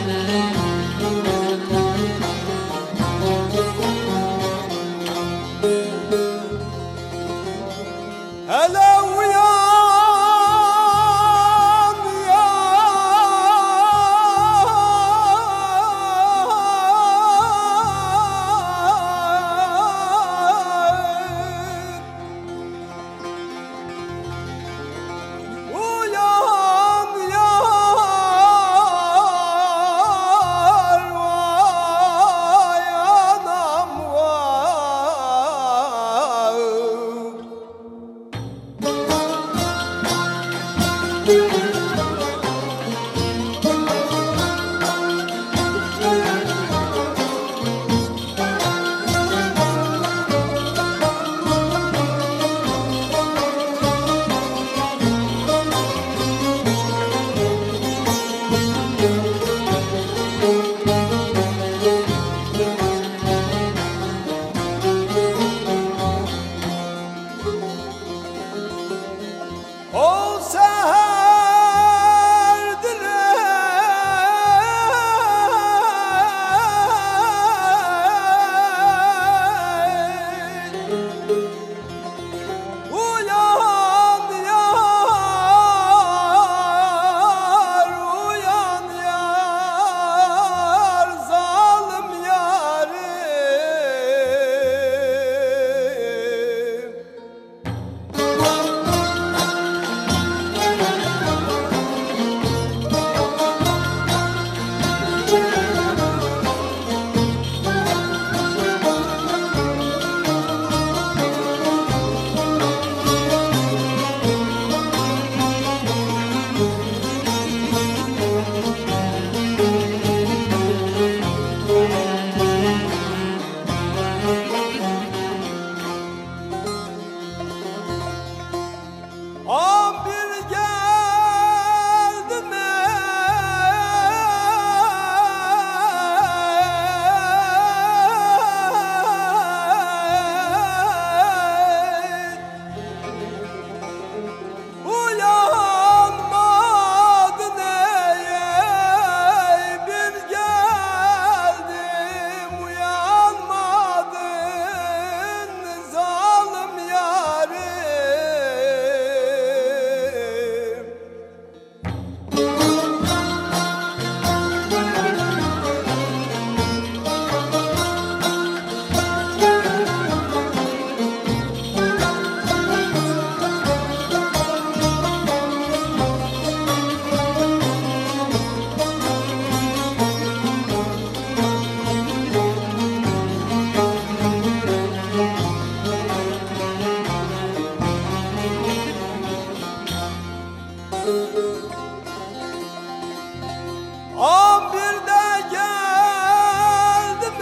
Hele uyan ya, uyan yar, vay anam vay. O uyan yar, uyan yar, zalim yarim. An bir geldim uyanmadın ey, bir geldim uyanmadın zalim yarim. An bir de geldim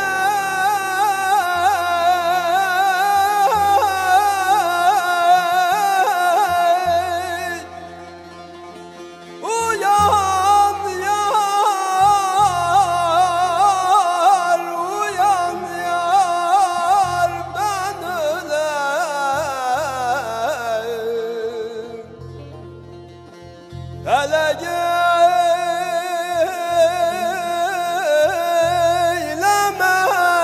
uyan yar, uyan yar, ben öleyim. Hele eyleme,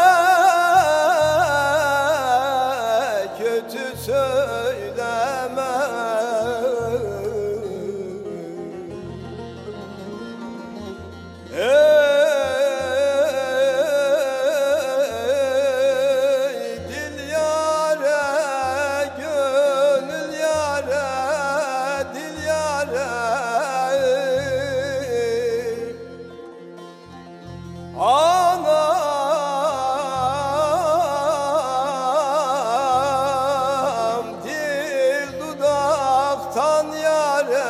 kötü söyleme. Ey dil yâre, gönül yâre, dil yâre. Anam dil dudaktan yâre.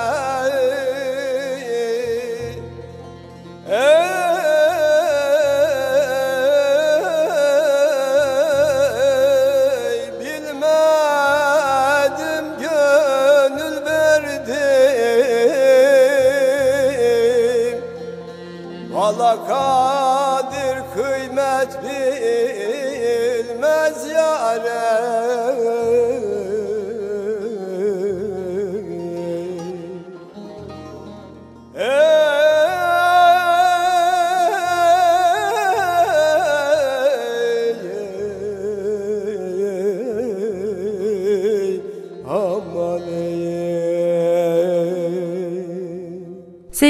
Ey bilmedim gönül verdim, valla kadir kıymet bilmez yâre. Ey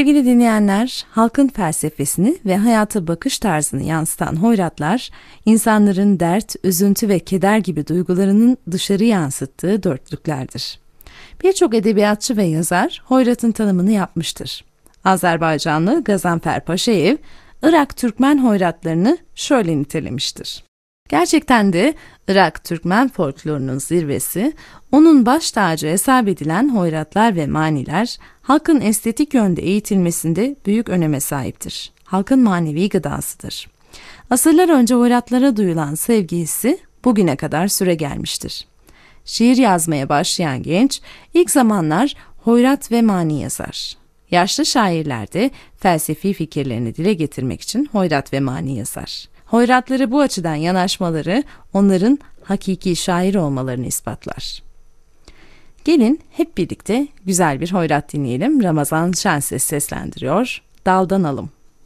Sevgili dinleyenler, halkın felsefesini ve hayata bakış tarzını yansıtan hoyratlar, insanların dert, üzüntü ve keder gibi duygularının dışarı yansıttığı dörtlüklerdir. Birçok edebiyatçı ve yazar hoyratın tanımını yapmıştır. Azerbaycanlı Gazanfer Paşaev, Irak Türkmen hoyratlarını şöyle nitelemiştir. Gerçekten de Irak Türkmen folklorunun zirvesi, onun baş tacı hesap edilen hoyratlar ve maniler, halkın estetik yönde eğitilmesinde büyük öneme sahiptir. Halkın manevi gıdasıdır. Asırlar önce hoyratlara duyulan sevgi hissi bugüne kadar süregelmiştir. Şiir yazmaya başlayan genç, ilk zamanlar hoyrat ve mani yazar. Yaşlı şairler de felsefi fikirlerini dile getirmek için hoyrat ve mani yazar. Hoyratları bu açıdan yanaşmaları onların hakiki şair olmalarını ispatlar. Gelin hep birlikte güzel bir hoyrat dinleyelim. Ramazan Şenses seslendiriyor. Daldan alım.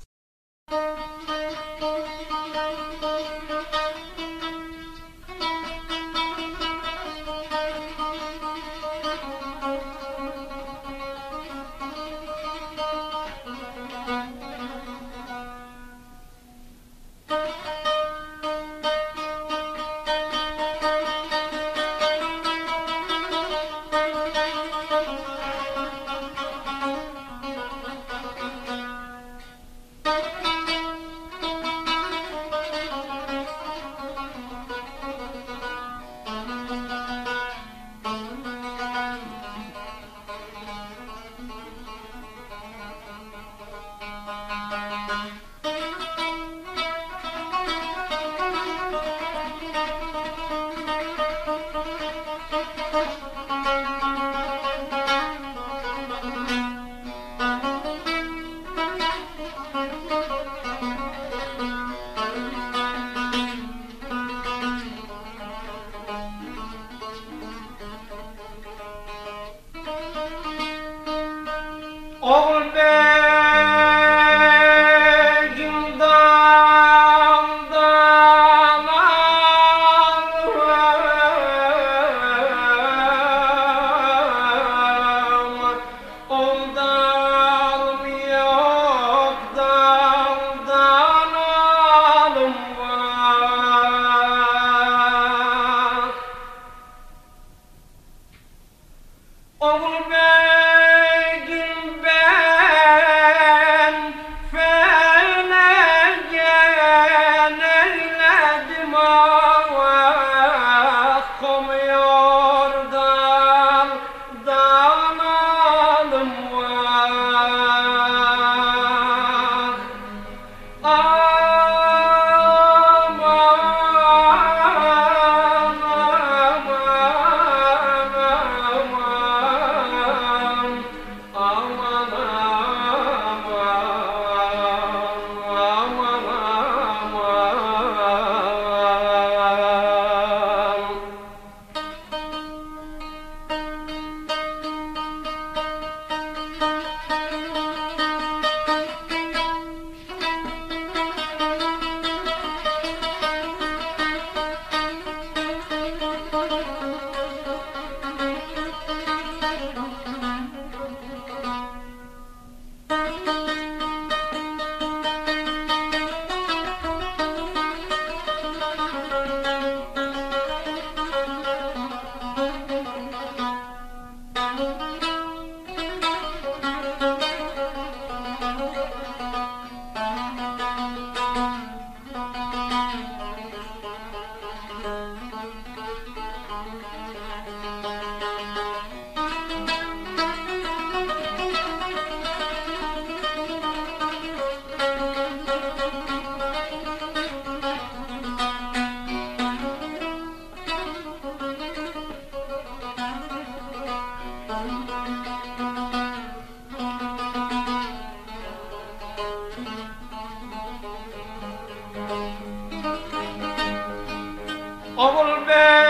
Oğul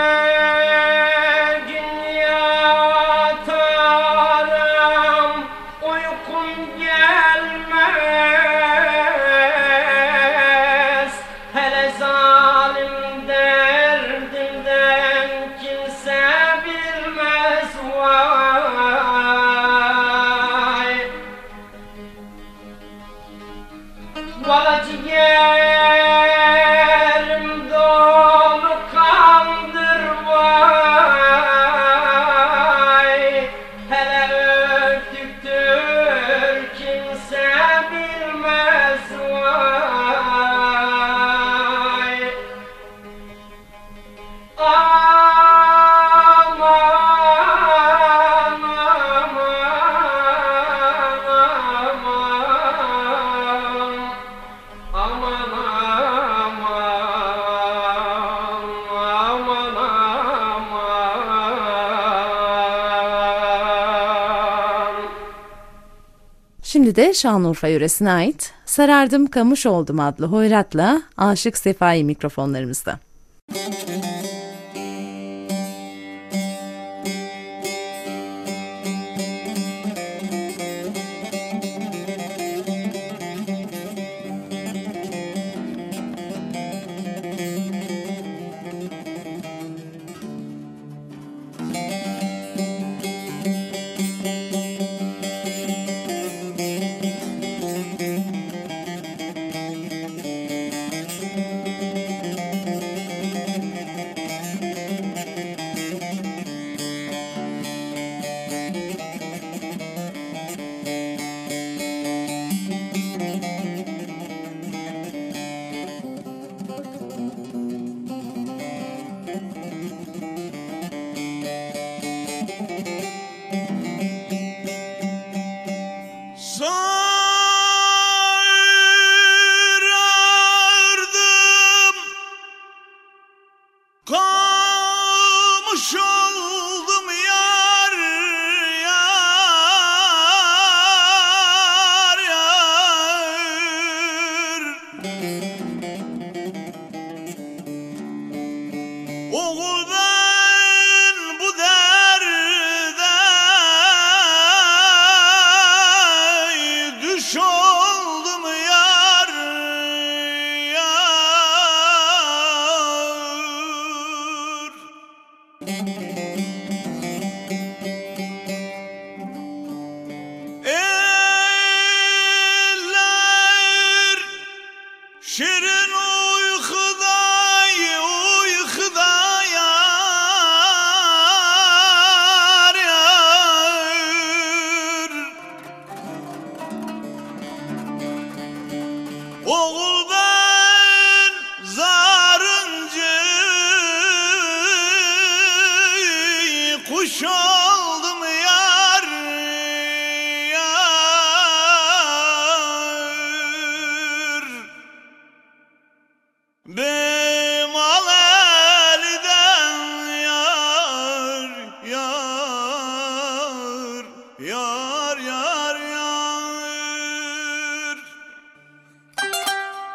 begin yatarım, uykum gelmez. Hele zalim derdinden kimse bilmez vay. Valla ciğerim dolu kandır vay. Hele öldüktür kimse bilmez vay. Aman aman aman aman aman. Şimdi de Şanlıurfa yöresine ait Sarardım Kamış Oldum adlı hoyratla Aşık Sefai mikrofonlarımızda. Sarardım, kamış oldum yar, yar, yar. Oğul ben bu derde düş oldum yar, yar. Eller şirin uykuda, uykuda yar, yar. Oğul ben zarıncı kuş oldum yar, yar. Bemal elden yar, yar, yar, yar, yar.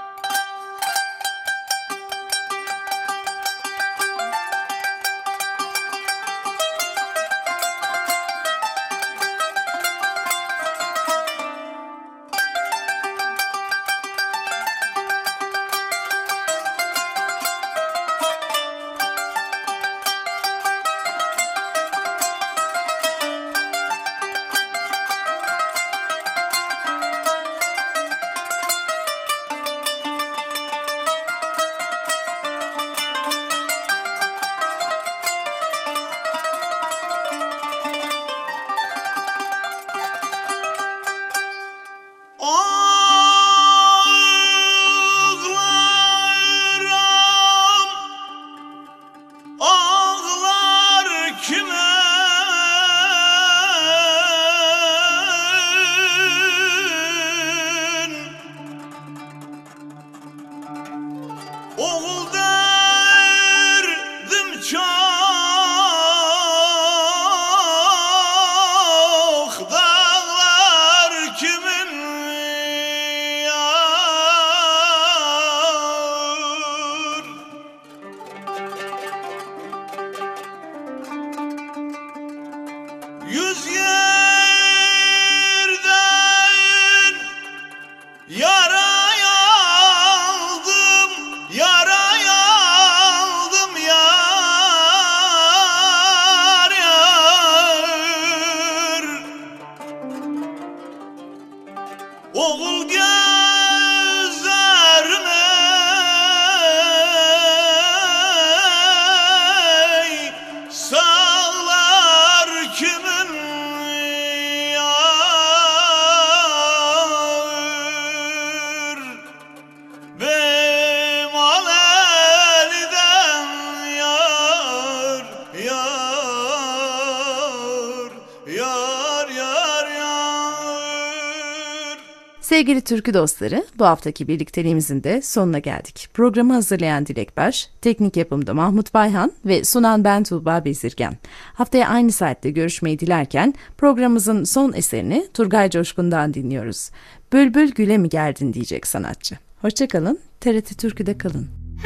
Sevgili türkü dostları, bu haftaki birlikteliğimizin de sonuna geldik. Programı hazırlayan Dilek Baş, teknik yapımda Mahmut Bayhan ve sunan ben Tuğba Bezirgen. Haftaya aynı saatte görüşmeyi dilerken programımızın son eserini Turgay Coşkun'dan dinliyoruz. Bülbül güle mi geldin diyecek sanatçı. Hoşçakalın, TRT Türkü'de kalın.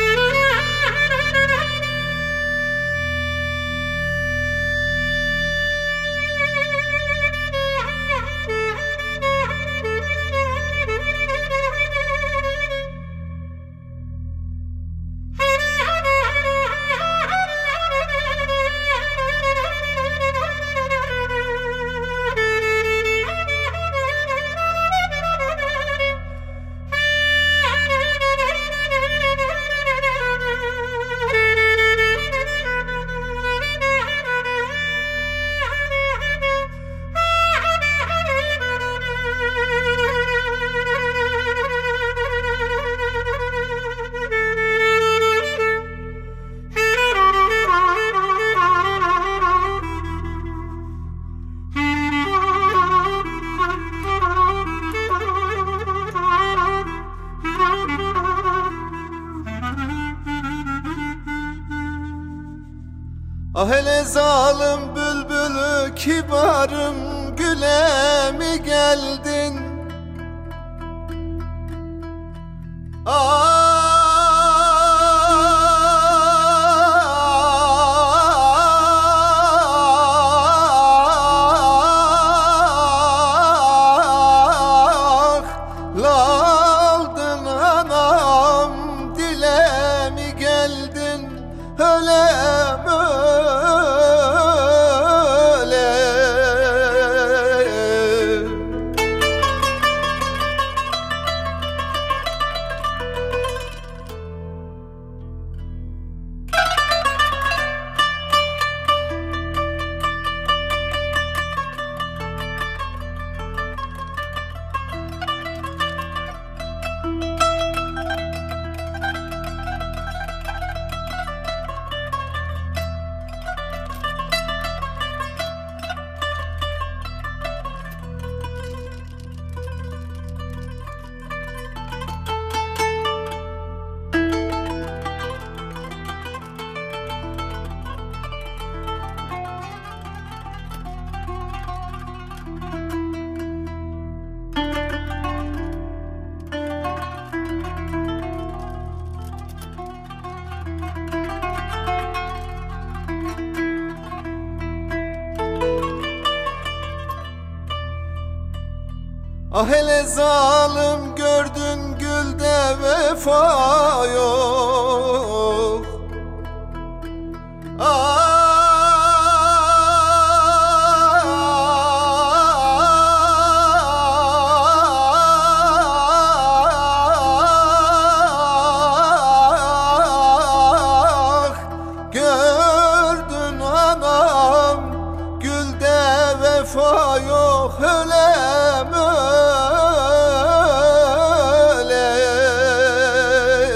Ah hele zalim bülbülü kibarım, güle mi geldin? Ah, laldın anam, dile mi geldin? Ölem Ah hele zalim, gördün gülde vefa yok. Ah, gördün anam, gülde vefa yok. Ölem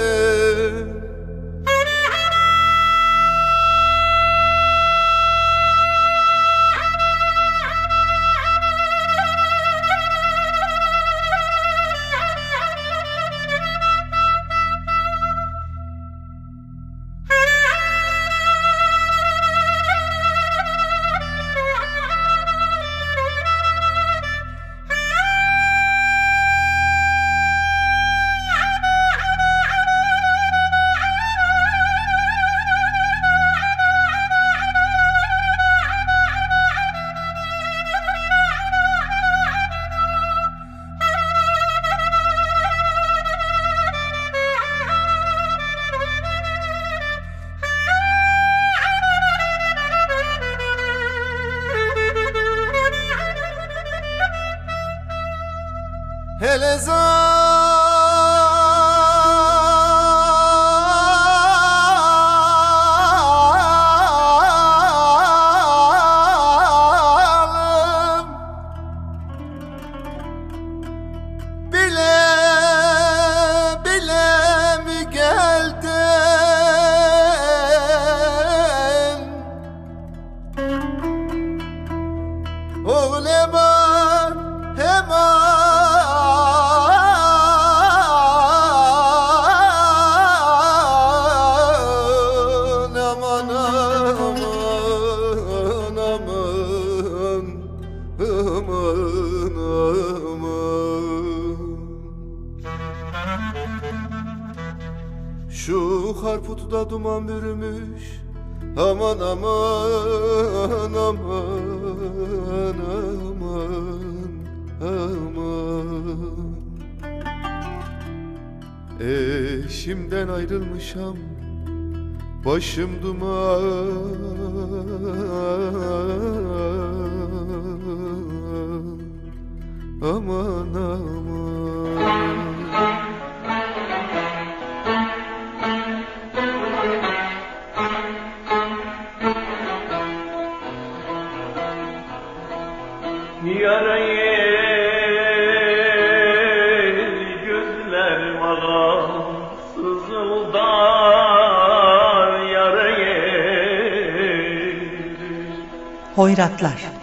Şu harputu da duman bürümüş. Aman aman aman aman aman. Eşimden ayrılmışam, başım duman. Aman aman. Yarayı gözlerim ağam sızıldar yarayı. Hoyratlar.